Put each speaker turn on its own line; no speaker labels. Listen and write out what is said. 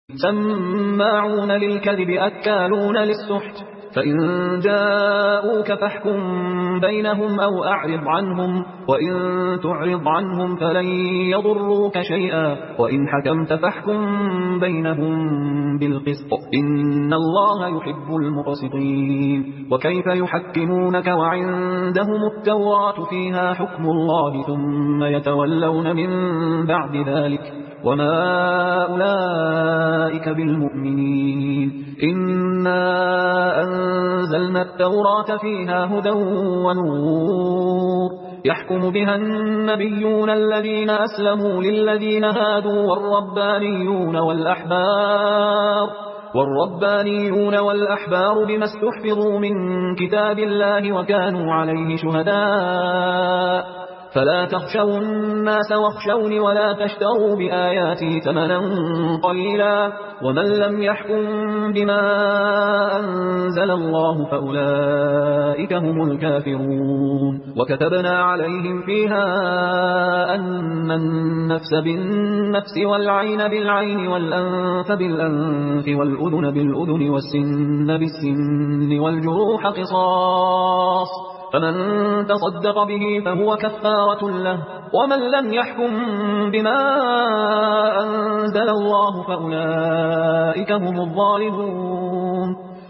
سماعون للكذب أكالون للسحت فإن جاءوك فاحكم بينهم أو أعرض عنهم وإن تعرض عنهم فلن يضروك شيئا وإن حكمت فاحكم بينهم بالقسط إن الله يحب المقسطين وكيف يحكمونك وعندهم التوراة فيها حكم الله ثم يتولون من بعد ذلك وما أولئك بالمؤمنين إنا أنزلنا التوراة فيها هدى ونور يحكم بها النبيون الذين أسلموا للذين هادوا والربانيون والأحبار بما استحفظوا من كتاب الله وكانوا عليه شهداء فلا تخشوا الناس واخشوني ولا تشتروا بآياتي ثمنا قليلا ومن لم يحكم بما أنزل الله فأولئك هم الكافرون وكتبنا عليهم فيها أن النفس بالنفس والعين بالعين والأنف بالأنف والأذن بالأذن والسن بالسن والجروح قصاص فمن تصدق به فهو كفارة له ومن لم يحكم بما أنزل الله فأولئك هم الظالمون